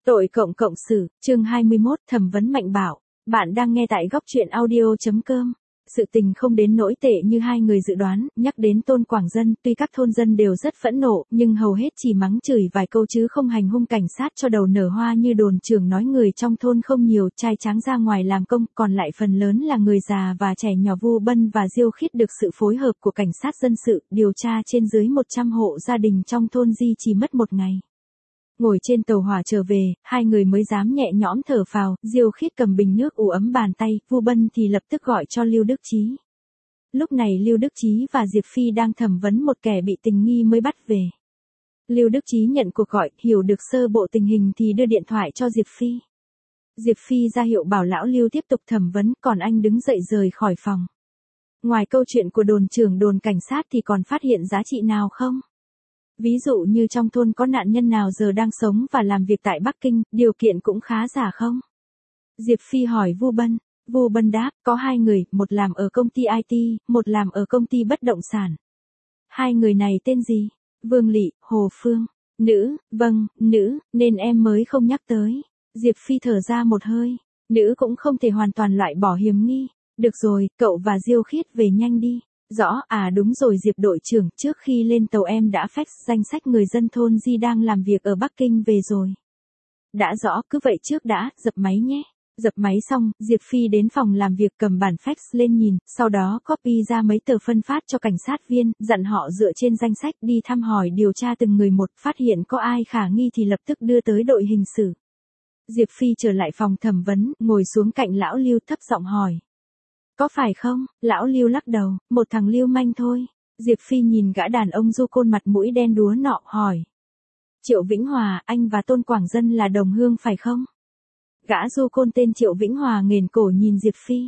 Tội cộng cộng xử, chương 21, thẩm vấn Mạnh Bảo. Bạn đang nghe tại góc truyện audio.com. Sự tình không đến nỗi tệ như hai người dự đoán, nhắc đến Tôn Quảng Dân, tuy các thôn dân đều rất phẫn nộ, nhưng hầu hết chỉ mắng chửi vài câu chứ không hành hung cảnh sát cho đầu nở hoa như đồn trưởng nói. Người trong thôn không nhiều, trai tráng ra ngoài làm công, còn lại phần lớn là người già và trẻ nhỏ. Vu Bân và Diêu Khiết được sự phối hợp của cảnh sát dân sự, điều tra trên dưới 100 hộ gia đình trong thôn Di chỉ mất một ngày. Ngồi trên tàu hỏa trở về, hai người mới dám nhẹ nhõm thở phào. Diêu Khiết cầm bình nước ủ ấm bàn tay, Vu Bân thì lập tức gọi cho Lưu Đức Chí. Lúc này Lưu Đức Chí và Diệp Phi đang thẩm vấn một kẻ bị tình nghi mới bắt về. Lưu Đức Chí nhận cuộc gọi, hiểu được sơ bộ tình hình thì đưa điện thoại cho Diệp Phi. Diệp Phi ra hiệu bảo lão Lưu tiếp tục thẩm vấn, còn anh đứng dậy rời khỏi phòng. Ngoài câu chuyện của đồn trưởng đồn cảnh sát thì còn phát hiện giá trị nào không? Ví dụ như trong thôn có nạn nhân nào giờ đang sống và làm việc tại Bắc Kinh, điều kiện cũng khá giả không? Diệp Phi hỏi Vu Bân. Vu Bân đáp, có hai người, một làm ở công ty IT, một làm ở công ty bất động sản. Hai người này tên gì? Vương Lị, Hồ Phương. Nữ, vâng, nữ, nên em mới không nhắc tới. Diệp Phi thở ra một hơi. Nữ cũng không thể hoàn toàn loại bỏ hiểm nghi. Được rồi, cậu và Diêu Khiết về nhanh đi. Rõ, đúng rồi Diệp đội trưởng, trước khi lên tàu em đã fax danh sách người dân thôn Di đang làm việc ở Bắc Kinh về rồi. Đã rõ, cứ vậy trước đã, dập máy nhé. Dập máy xong, Diệp Phi đến phòng làm việc cầm bản fax lên nhìn, sau đó copy ra mấy tờ phân phát cho cảnh sát viên, dặn họ dựa trên danh sách đi thăm hỏi điều tra từng người một, phát hiện có ai khả nghi thì lập tức đưa tới đội hình sự. Diệp Phi trở lại phòng thẩm vấn, ngồi xuống cạnh lão Lưu thấp giọng hỏi. Có phải không? Lão Lưu lắc đầu, một thằng lưu manh thôi. Diệp Phi nhìn gã đàn ông du côn mặt mũi đen đúa nọ, hỏi. Triệu Vĩnh Hòa, anh và Tôn Quảng Dân là đồng hương phải không? Gã du côn tên Triệu Vĩnh Hòa nghển cổ nhìn Diệp Phi.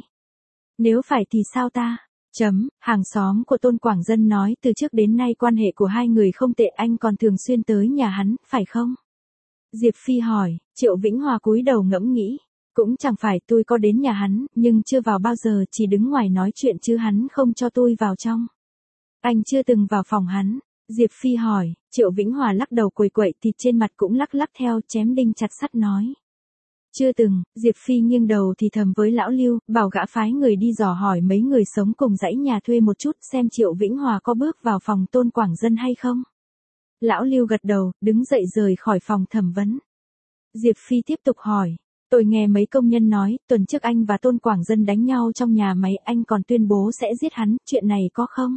Nếu phải thì sao ta? Hàng xóm của Tôn Quảng Dân nói từ trước đến nay quan hệ của hai người không tệ, anh còn thường xuyên tới nhà hắn, phải không? Diệp Phi hỏi. Triệu Vĩnh Hòa cúi đầu ngẫm nghĩ. Cũng chẳng phải, tôi có đến nhà hắn, nhưng chưa vào bao giờ, chỉ đứng ngoài nói chuyện chứ hắn không cho tôi vào trong. Anh chưa từng vào phòng hắn. Diệp Phi hỏi. Triệu Vĩnh Hòa lắc đầu quẩy quậy, thịt trên mặt cũng lắc lắc theo, chém đinh chặt sắt nói. Chưa từng. Diệp Phi nghiêng đầu thì thầm với lão Lưu, bảo gã phái người đi dò hỏi mấy người sống cùng dãy nhà thuê một chút, xem Triệu Vĩnh Hòa có bước vào phòng Tôn Quảng Dân hay không. Lão Lưu gật đầu, đứng dậy rời khỏi phòng thẩm vấn. Diệp Phi tiếp tục hỏi. Tôi nghe mấy công nhân nói, tuần trước anh và Tôn Quảng Dân đánh nhau trong nhà máy, anh còn tuyên bố sẽ giết hắn, chuyện này có không?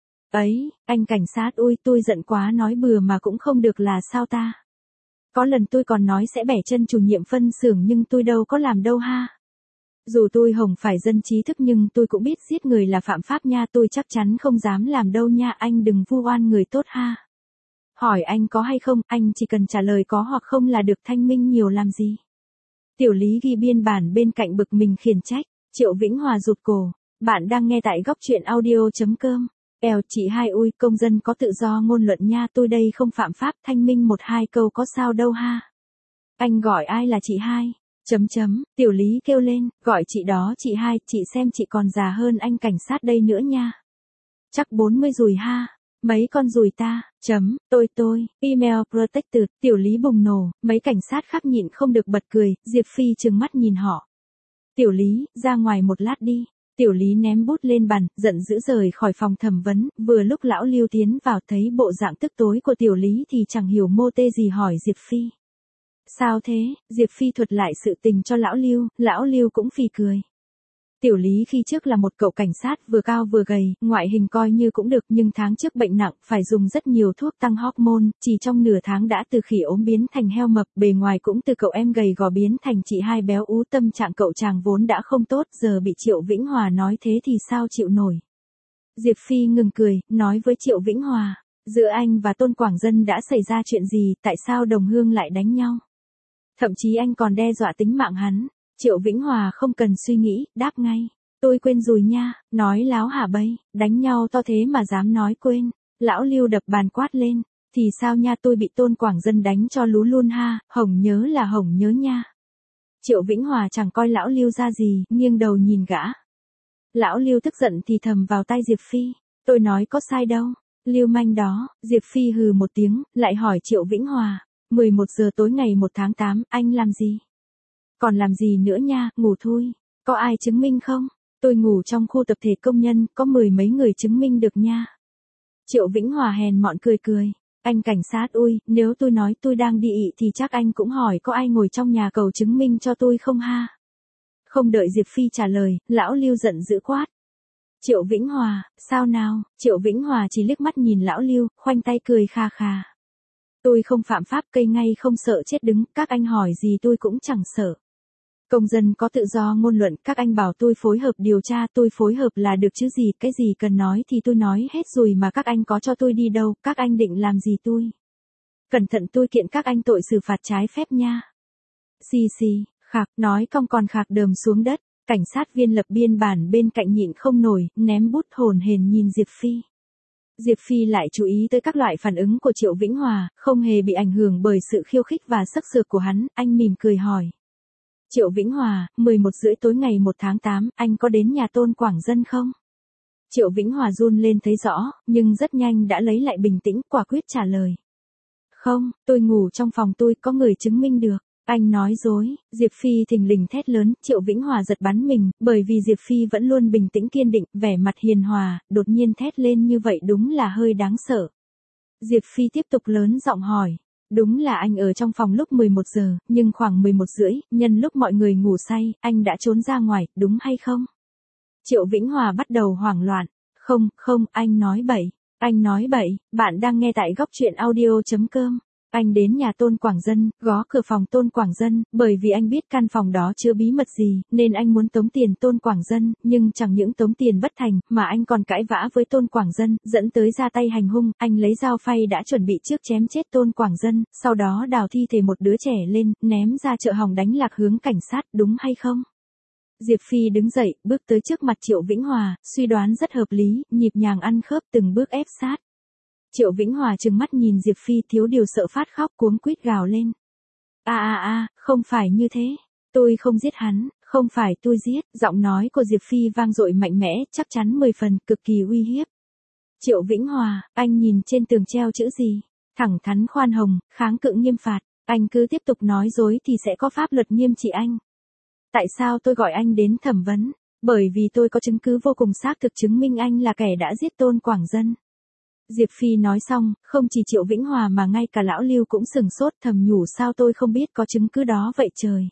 Ấy, anh cảnh sát ui, tôi giận quá nói bừa mà cũng không được là sao ta? Có lần tôi còn nói sẽ bẻ chân chủ nhiệm phân xưởng nhưng tôi đâu có làm đâu ha. Dù tôi hổng phải dân trí thức nhưng tôi cũng biết giết người là phạm pháp nha, tôi chắc chắn không dám làm đâu nha, anh đừng vu oan người tốt ha. Hỏi anh có hay không, anh chỉ cần trả lời có hoặc không là được, thanh minh nhiều làm gì. Tiểu Lý ghi biên bản bên cạnh bực mình khiển trách. Triệu Vĩnh Hòa rụt cổ. Bạn đang nghe tại góc truyện audio.com. Chị hai ui, công dân có tự do ngôn luận nha, tôi đây không phạm pháp, thanh minh một hai câu có sao đâu ha. Anh gọi ai là chị hai? Tiểu Lý kêu lên, gọi chị đó chị hai, chị xem chị còn già hơn anh cảnh sát đây nữa nha. Chắc 40 rồi ha. Mấy con rùi ta, tôi, email protected, Tiểu Lý bùng nổ, mấy cảnh sát khác nhịn không được bật cười, Diệp Phi trừng mắt nhìn họ. Tiểu Lý, ra ngoài một lát đi. Tiểu Lý ném bút lên bàn, giận dữ rời khỏi phòng thẩm vấn, vừa lúc lão Lưu tiến vào thấy bộ dạng tức tối của Tiểu Lý thì chẳng hiểu mô tê gì hỏi Diệp Phi. Sao thế? Diệp Phi thuật lại sự tình cho lão Lưu cũng phì cười. Tiểu Lý khi trước là một cậu cảnh sát vừa cao vừa gầy, ngoại hình coi như cũng được nhưng tháng trước bệnh nặng, phải dùng rất nhiều thuốc tăng hormone, chỉ trong nửa tháng đã từ khỉ ốm biến thành heo mập, bề ngoài cũng từ cậu em gầy gò biến thành chị hai béo ú, tâm trạng cậu chàng vốn đã không tốt, giờ bị Triệu Vĩnh Hòa nói thế thì sao chịu nổi. Diệp Phi ngừng cười, nói với Triệu Vĩnh Hòa, giữa anh và Tôn Quảng Dân đã xảy ra chuyện gì, tại sao đồng hương lại đánh nhau? Thậm chí anh còn đe dọa tính mạng hắn. Triệu Vĩnh Hòa không cần suy nghĩ, đáp ngay. Tôi quên rồi nha, nói láo hả bấy, đánh nhau to thế mà dám nói quên. Lão Lưu đập bàn quát lên, thì sao nha, tôi bị Tôn Quảng Dân đánh cho lú luôn ha, hổng nhớ là hổng nhớ nha. Triệu Vĩnh Hòa chẳng coi lão Lưu ra gì, nghiêng đầu nhìn gã. Lão Lưu tức giận thì thầm vào tai Diệp Phi, tôi nói có sai đâu, Lưu manh đó. Diệp Phi hừ một tiếng, lại hỏi Triệu Vĩnh Hòa, 11 giờ tối ngày 1 tháng 8, anh làm gì? Còn làm gì nữa nha, ngủ thôi. Có ai chứng minh không? Tôi ngủ trong khu tập thể công nhân, có 10 mấy người chứng minh được nha. Triệu Vĩnh Hòa hèn mọn cười cười. Anh cảnh sát ui, nếu tôi nói tôi đang đi ị thì chắc anh cũng hỏi có ai ngồi trong nhà cầu chứng minh cho tôi không ha? Không đợi Diệp Phi trả lời, lão Lưu giận dữ quát. Triệu Vĩnh Hòa, sao nào? Triệu Vĩnh Hòa chỉ liếc mắt nhìn lão Lưu, khoanh tay cười kha kha. Tôi không phạm pháp, cây ngay không sợ chết đứng, các anh hỏi gì tôi cũng chẳng sợ. Công dân có tự do ngôn luận, các anh bảo tôi phối hợp điều tra, tôi phối hợp là được chứ gì, cái gì cần nói thì tôi nói hết rồi mà các anh có cho tôi đi đâu, các anh định làm gì tôi? Cẩn thận tôi kiện các anh tội xử phạt trái phép nha. Xì xì, khạc, nói cong còn khạc đờm xuống đất, cảnh sát viên lập biên bản bên cạnh nhịn không nổi, ném bút hồn hển nhìn Diệp Phi. Diệp Phi lại chú ý tới các loại phản ứng của Triệu Vĩnh Hòa, không hề bị ảnh hưởng bởi sự khiêu khích và sắc sược của hắn, anh mỉm cười hỏi. Triệu Vĩnh Hòa, 11 rưỡi tối ngày 1 tháng 8, anh có đến nhà Tôn Quảng Dân không? Triệu Vĩnh Hòa run lên thấy rõ, nhưng rất nhanh đã lấy lại bình tĩnh, quả quyết trả lời. Không, tôi ngủ trong phòng tôi, có người chứng minh được. Anh nói dối, Diệp Phi thình lình thét lớn, Triệu Vĩnh Hòa giật bắn mình, bởi vì Diệp Phi vẫn luôn bình tĩnh kiên định, vẻ mặt hiền hòa, đột nhiên thét lên như vậy đúng là hơi đáng sợ. Diệp Phi tiếp tục lớn giọng hỏi. Đúng là anh ở trong phòng lúc 11 giờ, nhưng khoảng 11 rưỡi, nhân lúc mọi người ngủ say, anh đã trốn ra ngoài, đúng hay không? Triệu Vĩnh Hòa bắt đầu hoảng loạn. Không, không, anh nói bậy. Anh nói bậy, bạn đang nghe tại góc truyện audio.com. Anh đến nhà Tôn Quảng Dân, gõ cửa phòng Tôn Quảng Dân, bởi vì anh biết căn phòng đó chứa bí mật gì, nên anh muốn tống tiền Tôn Quảng Dân, nhưng chẳng những tống tiền bất thành, mà anh còn cãi vã với Tôn Quảng Dân, dẫn tới ra tay hành hung, anh lấy dao phay đã chuẩn bị trước chém chết Tôn Quảng Dân, sau đó đào thi thể một đứa trẻ lên, ném ra chợ Hồng đánh lạc hướng cảnh sát, đúng hay không? Diệp Phi đứng dậy, bước tới trước mặt Triệu Vĩnh Hòa, suy đoán rất hợp lý, nhịp nhàng ăn khớp từng bước ép sát. Triệu Vĩnh Hòa trừng mắt nhìn Diệp Phi thiếu điều sợ phát khóc cuống quýt gào lên. Không phải như thế. Tôi không giết hắn, không phải tôi giết. Giọng nói của Diệp Phi vang dội mạnh mẽ, chắc chắn 10 phần, cực kỳ uy hiếp. Triệu Vĩnh Hòa, anh nhìn trên tường treo chữ gì? Thẳng thắn khoan hồng, kháng cự nghiêm phạt. Anh cứ tiếp tục nói dối thì sẽ có pháp luật nghiêm trị anh. Tại sao tôi gọi anh đến thẩm vấn? Bởi vì tôi có chứng cứ vô cùng xác thực chứng minh anh là kẻ đã giết Tôn Quảng Dân. Diệp Phi nói xong, không chỉ Triệu Vĩnh Hòa mà ngay cả lão Lưu cũng sừng sốt thầm nhủ sao tôi không biết có chứng cứ đó vậy trời.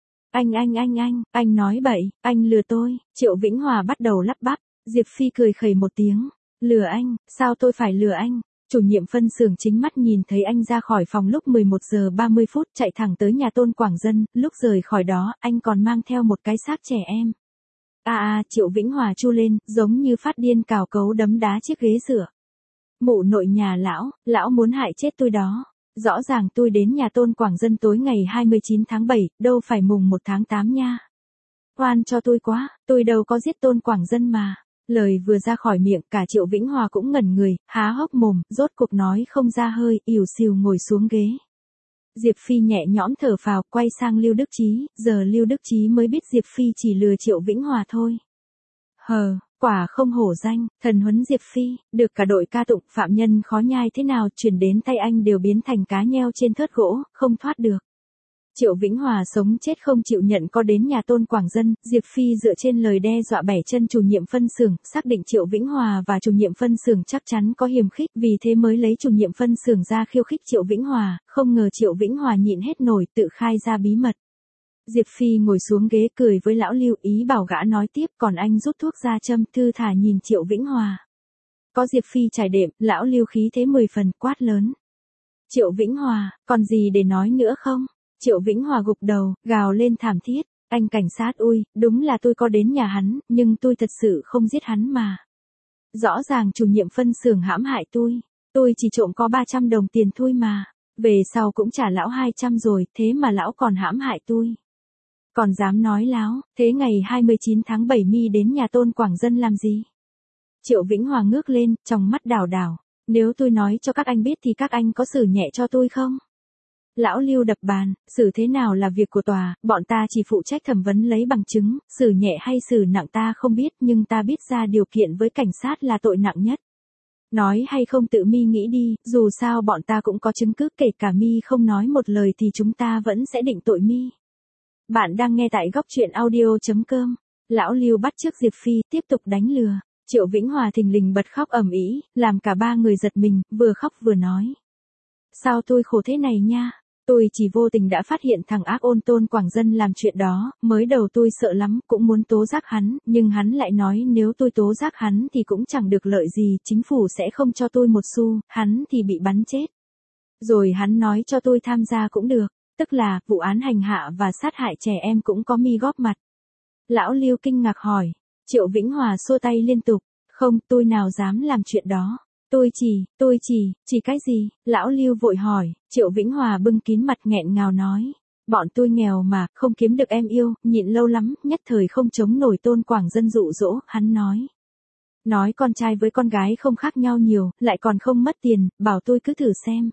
Anh nói bậy, anh lừa tôi, Triệu Vĩnh Hòa bắt đầu lắp bắp, Diệp Phi cười khẩy một tiếng, lừa anh, sao tôi phải lừa anh? Chủ nhiệm phân xưởng chính mắt nhìn thấy anh ra khỏi phòng lúc 11 giờ 30 phút chạy thẳng tới nhà Tôn Quảng Dân, lúc rời khỏi đó, anh còn mang theo một cái xác trẻ em. Triệu Vĩnh Hòa chu lên, giống như phát điên cào cấu đấm đá chiếc ghế rửa. Mụ nội nhà lão muốn hại chết tôi đó. Rõ ràng tôi đến nhà Tôn Quảng Dân tối ngày 29 tháng 7, đâu phải mùng 1 tháng 8 nha. Oan cho tôi quá, tôi đâu có giết Tôn Quảng Dân mà. Lời vừa ra khỏi miệng, cả Triệu Vĩnh Hòa cũng ngẩn người, há hốc mồm, rốt cuộc nói không ra hơi, ỉu xìu ngồi xuống ghế. Diệp Phi nhẹ nhõm thở phào, quay sang Lưu Đức Chí, giờ Lưu Đức Chí mới biết Diệp Phi chỉ lừa Triệu Vĩnh Hòa thôi. Quả không hổ danh, thần huấn Diệp Phi, được cả đội ca tụng, phạm nhân khó nhai thế nào, chuyển đến tay anh đều biến thành cá nheo trên thớt gỗ, không thoát được. Triệu Vĩnh Hòa sống chết không chịu nhận có đến nhà Tôn Quảng Dân, Diệp Phi dựa trên lời đe dọa bẻ chân chủ nhiệm phân xưởng, xác định Triệu Vĩnh Hòa và chủ nhiệm phân xưởng chắc chắn có hiềm khích, vì thế mới lấy chủ nhiệm phân xưởng ra khiêu khích Triệu Vĩnh Hòa, không ngờ Triệu Vĩnh Hòa nhịn hết nổi, tự khai ra bí mật. Diệp Phi ngồi xuống ghế cười với lão Lưu, ý bảo gã nói tiếp, còn anh rút thuốc ra châm, thư thả nhìn Triệu Vĩnh Hòa. Có Diệp Phi trải đệm, lão Lưu khí thế 10 phần, quát lớn. Triệu Vĩnh Hòa, còn gì để nói nữa không? Triệu Vĩnh Hòa gục đầu, gào lên thảm thiết, anh cảnh sát ui, đúng là tôi có đến nhà hắn, nhưng tôi thật sự không giết hắn mà. Rõ ràng chủ nhiệm phân xưởng hãm hại tôi chỉ trộm có 300 đồng tiền thôi mà, về sau cũng trả lão 200 rồi, thế mà lão còn hãm hại tôi. Còn dám nói láo, thế ngày 29 tháng 7 mi đến nhà Tôn Quảng Dân làm gì? Triệu Vĩnh Hòa ngước lên, trong mắt đảo đảo, nếu tôi nói cho các anh biết thì các anh có xử nhẹ cho tôi không? Lão Lưu đập bàn, xử thế nào là việc của tòa, bọn ta chỉ phụ trách thẩm vấn lấy bằng chứng, xử nhẹ hay xử nặng ta không biết, nhưng ta biết ra điều kiện với cảnh sát là tội nặng nhất. Nói hay không tự mi nghĩ đi, dù sao bọn ta cũng có chứng cứ, kể cả mi không nói một lời thì chúng ta vẫn sẽ định tội mi. Bạn đang nghe tại góc truyện audio.com. Lão Lưu bắt chước Diệp Phi, tiếp tục đánh lừa. Triệu Vĩnh Hòa thình lình bật khóc ầm ĩ, làm cả ba người giật mình, vừa khóc vừa nói. Sao tôi khổ thế này nha? Tôi chỉ vô tình đã phát hiện thằng ác ôn Tôn Quảng Dân làm chuyện đó, mới đầu tôi sợ lắm, cũng muốn tố giác hắn, nhưng hắn lại nói nếu tôi tố giác hắn thì cũng chẳng được lợi gì, chính phủ sẽ không cho tôi một xu, hắn thì bị bắn chết. Rồi hắn nói cho tôi tham gia cũng được, tức là vụ án hành hạ và sát hại trẻ em cũng có mi góp mặt. Lão Lưu kinh ngạc hỏi. Triệu Vĩnh Hòa xua tay liên tục, không, tôi nào dám làm chuyện đó. Tôi chỉ cái gì? Lão Lưu vội hỏi. Triệu Vĩnh Hòa bưng kín mặt nghẹn ngào nói. Bọn tôi nghèo mà, không kiếm được em yêu, nhịn lâu lắm, nhất thời không chống nổi Tôn Quảng Dân dụ dỗ, hắn nói. Nói con trai với con gái không khác nhau nhiều, lại còn không mất tiền, bảo tôi cứ thử xem.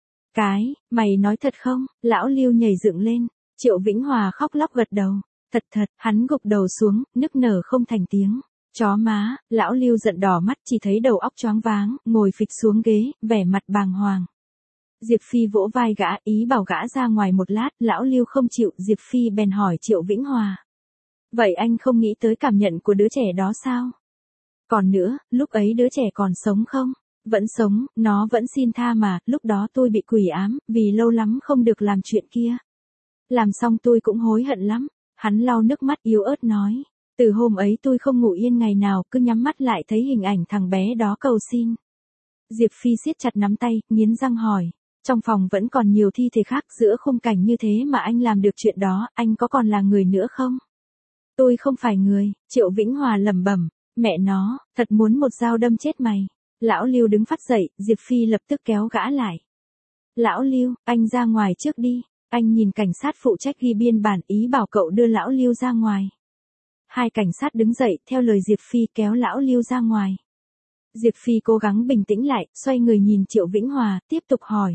Mày nói thật không? Lão Lưu nhảy dựng lên. Triệu Vĩnh Hòa khóc lóc gật đầu. Thật, hắn gục đầu xuống, nức nở không thành tiếng. Chó má, lão Lưu giận đỏ mắt chỉ thấy đầu óc choáng váng, ngồi phịch xuống ghế, vẻ mặt bàng hoàng. Diệp Phi vỗ vai gã, ý bảo gã ra ngoài một lát, lão Lưu không chịu, Diệp Phi bèn hỏi Triệu Vĩnh Hòa. Vậy anh không nghĩ tới cảm nhận của đứa trẻ đó sao? Còn nữa, lúc ấy đứa trẻ còn sống không? Vẫn sống, nó vẫn xin tha mà, lúc đó tôi bị quỷ ám, vì lâu lắm không được làm chuyện kia. Làm xong tôi cũng hối hận lắm. Hắn lau nước mắt yếu ớt nói. Từ hôm ấy tôi không ngủ yên ngày nào, cứ nhắm mắt lại thấy hình ảnh thằng bé đó cầu xin. Diệp Phi siết chặt nắm tay, nghiến răng hỏi. Trong phòng vẫn còn nhiều thi thể khác, giữa khung cảnh như thế mà anh làm được chuyện đó, anh có còn là người nữa không? Tôi không phải người, Triệu Vĩnh Hòa lẩm bẩm. Mẹ nó, thật muốn một dao đâm chết mày. Lão Lưu đứng phắt dậy, Diệp Phi lập tức kéo gã lại. Lão Lưu, anh ra ngoài trước đi. Anh nhìn cảnh sát phụ trách ghi biên bản, ý bảo cậu đưa lão Lưu ra ngoài. Hai cảnh sát đứng dậy, theo lời Diệp Phi kéo lão Lưu ra ngoài. Diệp Phi cố gắng bình tĩnh lại, xoay người nhìn Triệu Vĩnh Hòa, tiếp tục hỏi.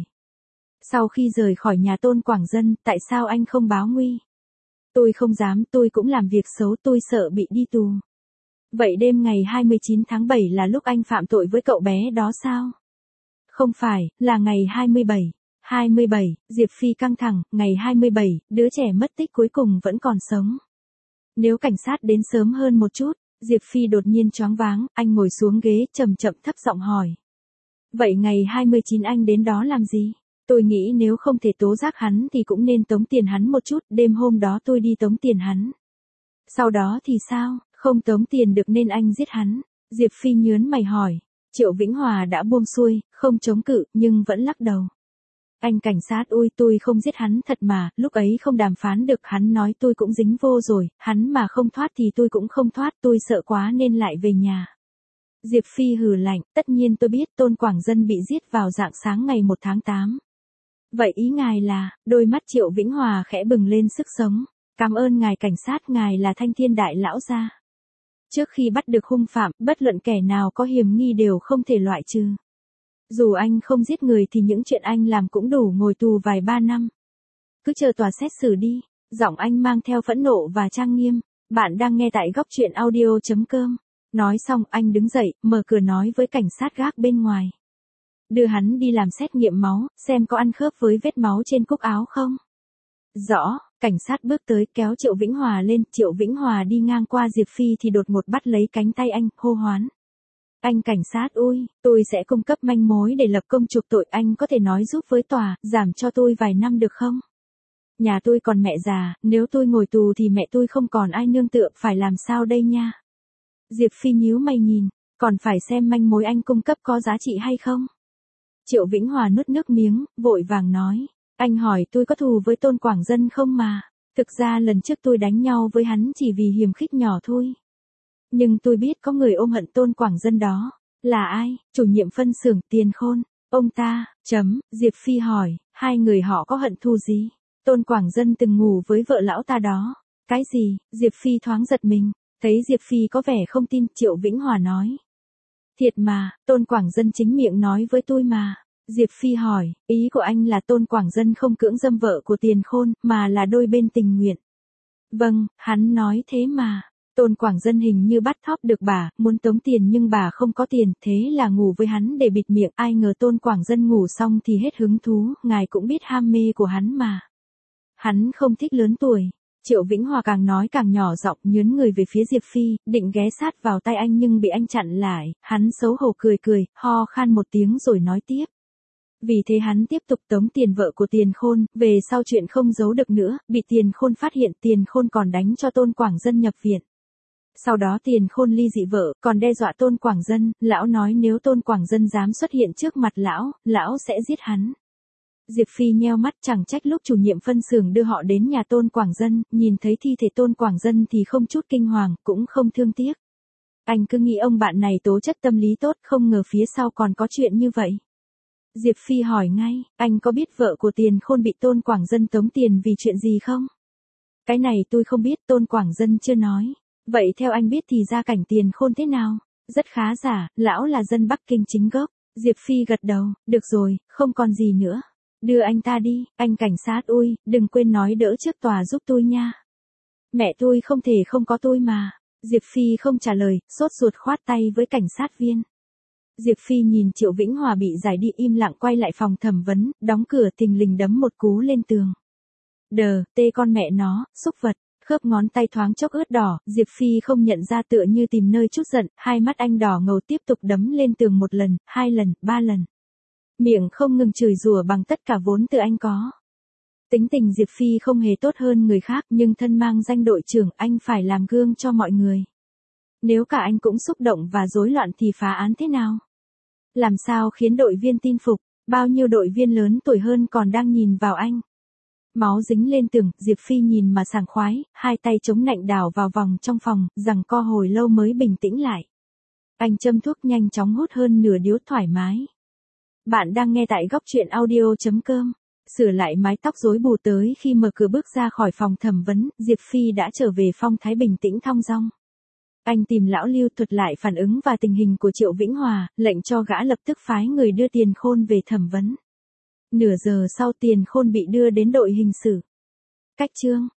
Sau khi rời khỏi nhà Tôn Quảng Dân, tại sao anh không báo nguy? Tôi không dám, tôi cũng làm việc xấu, tôi sợ bị đi tù. Vậy đêm ngày 29 tháng 7 là lúc anh phạm tội với cậu bé đó sao? Không phải, là ngày 27. 27, Diệp Phi căng thẳng, ngày 27, đứa trẻ mất tích cuối cùng vẫn còn sống. Nếu cảnh sát đến sớm hơn một chút, Diệp Phi đột nhiên choáng váng, anh ngồi xuống ghế chậm chậm thấp giọng hỏi. Vậy ngày 29 anh đến đó làm gì? Tôi nghĩ nếu không thể tố giác hắn thì cũng nên tống tiền hắn một chút, đêm hôm đó tôi đi tống tiền hắn. Sau đó thì sao, không tống tiền được nên anh giết hắn? Diệp Phi nhớn mày hỏi. Triệu Vĩnh Hòa đã buông xuôi, không chống cự, nhưng vẫn lắc đầu. Anh cảnh sát ôi, tôi không giết hắn thật mà, lúc ấy không đàm phán được, hắn nói tôi cũng dính vô rồi, hắn mà không thoát thì tôi cũng không thoát, tôi sợ quá nên lại về nhà. Diệp Phi hừ lạnh, tất nhiên tôi biết Tôn Quảng Dân bị giết vào rạng sáng ngày 1 tháng 8. Vậy ý ngài là, đôi mắt Triệu Vĩnh Hòa khẽ bừng lên sức sống. Cảm ơn ngài cảnh sát, ngài là Thanh Thiên Đại Lão gia. Trước khi bắt được hung phạm, bất luận kẻ nào có hiểm nghi đều không thể loại trừ. Dù anh không giết người thì những chuyện anh làm cũng đủ ngồi tù vài ba năm. Cứ chờ tòa xét xử đi. Giọng anh mang theo phẫn nộ và trang nghiêm. Bạn đang nghe tại góc truyện audio.com. Nói xong anh đứng dậy, mở cửa nói với cảnh sát gác bên ngoài. Đưa hắn đi làm xét nghiệm máu, xem có ăn khớp với vết máu trên cúc áo không. Rõ, cảnh sát bước tới kéo Triệu Vĩnh Hòa lên, Triệu Vĩnh Hòa đi ngang qua Diệp Phi thì đột ngột bắt lấy cánh tay anh, hô hoán. Anh cảnh sát ơi, tôi sẽ cung cấp manh mối để lập công chuộc tội, anh có thể nói giúp với tòa, giảm cho tôi vài năm được không? Nhà tôi còn mẹ già, nếu tôi ngồi tù thì mẹ tôi không còn ai nương tựa, phải làm sao đây nha? Diệp Phi nhíu mày nhìn, còn phải xem manh mối anh cung cấp có giá trị hay không? Triệu Vĩnh Hòa nuốt nước miếng, vội vàng nói, anh hỏi tôi có thù với Tôn Quảng Dân không mà, thực ra lần trước tôi đánh nhau với hắn chỉ vì hiềm khích nhỏ thôi. Nhưng tôi biết có người ôm hận Tôn Quảng Dân đó. Là ai? Chủ nhiệm phân xưởng Tiền Khôn. Ông ta, Diệp Phi hỏi, hai người họ có hận thù gì? Tôn Quảng Dân từng ngủ với vợ lão ta đó. Cái gì? Diệp Phi thoáng giật mình. Thấy Diệp Phi có vẻ không tin, Triệu Vĩnh Hòa nói. Thiệt mà, Tôn Quảng Dân chính miệng nói với tôi mà. Diệp Phi hỏi, ý của anh là Tôn Quảng Dân không cưỡng dâm vợ của Tiền Khôn, mà là đôi bên tình nguyện. Vâng, hắn nói thế mà. Tôn Quảng Dân hình như bắt thóp được bà, muốn tống tiền nhưng bà không có tiền, thế là ngủ với hắn để bịt miệng, ai ngờ Tôn Quảng Dân ngủ xong thì hết hứng thú, ngài cũng biết ham mê của hắn mà. Hắn không thích lớn tuổi. Triệu Vĩnh Hòa càng nói càng nhỏ giọng, nhướn người về phía Diệp Phi, định ghé sát vào tay anh nhưng bị anh chặn lại, hắn xấu hổ cười cười, ho khan một tiếng rồi nói tiếp. Vì thế hắn tiếp tục tống tiền vợ của Tiền Khôn, về sau chuyện không giấu được nữa, bị Tiền Khôn phát hiện, Tiền Khôn còn đánh cho Tôn Quảng Dân nhập viện. Sau đó Tiền Khôn ly dị vợ, còn đe dọa Tôn Quảng Dân, lão nói nếu Tôn Quảng Dân dám xuất hiện trước mặt lão sẽ giết hắn. Diệp Phi nheo mắt, chẳng trách lúc chủ nhiệm phân xưởng đưa họ đến nhà Tôn Quảng Dân, nhìn thấy thi thể Tôn Quảng Dân thì không chút kinh hoàng, cũng không thương tiếc. Anh cứ nghĩ ông bạn này tố chất tâm lý tốt, không ngờ phía sau còn có chuyện như vậy. Diệp Phi hỏi ngay, anh có biết vợ của Tiền Khôn bị Tôn Quảng Dân tống tiền vì chuyện gì không? Cái này tôi không biết, Tôn Quảng Dân chưa nói. Vậy theo anh biết thì gia cảnh Tiền Khôn thế nào? Rất khá giả, lão là dân Bắc Kinh chính gốc. Diệp Phi gật đầu, được rồi, không còn gì nữa. Đưa anh ta đi, anh cảnh sát ui, đừng quên nói đỡ trước tòa giúp tôi nha. Mẹ tôi không thể không có tôi mà. Diệp Phi không trả lời, sốt ruột khoát tay với cảnh sát viên. Diệp Phi nhìn Triệu Vĩnh Hòa bị giải đi im lặng quay lại phòng thẩm vấn, đóng cửa thình lình đấm một cú lên tường. Tê con mẹ nó, xúc vật, khớp ngón tay thoáng chốc ướt đỏ, Diệp Phi không nhận ra tựa như tìm nơi chút giận, hai mắt anh đỏ ngầu tiếp tục đấm lên tường 1 lần, 2 lần, 3 lần. Miệng không ngừng chửi rủa bằng tất cả vốn từ anh có. Tính tình Diệp Phi không hề tốt hơn người khác nhưng thân mang danh đội trưởng anh phải làm gương cho mọi người. Nếu cả anh cũng xúc động và rối loạn thì phá án thế nào? Làm sao khiến đội viên tin phục, bao nhiêu đội viên lớn tuổi hơn còn đang nhìn vào anh. Máu dính lên tường, Diệp Phi nhìn mà sảng khoái, hai tay chống nạnh đảo vào vòng trong phòng, giằng co hồi lâu mới bình tĩnh lại. Anh châm thuốc nhanh chóng hút hơn nửa điếu thoải mái. Bạn đang nghe tại góc truyện audio.com. Sửa lại mái tóc rối bù tới khi mở cửa bước ra khỏi phòng thẩm vấn, Diệp Phi đã trở về phong thái bình tĩnh thong dong. Anh tìm lão Lưu thuật lại phản ứng và tình hình của Triệu Vĩnh Hòa, lệnh cho gã lập tức phái người đưa Tiền Khôn về thẩm vấn. Nửa giờ sau Tiền Khôn bị đưa đến đội hình sự. Cách chương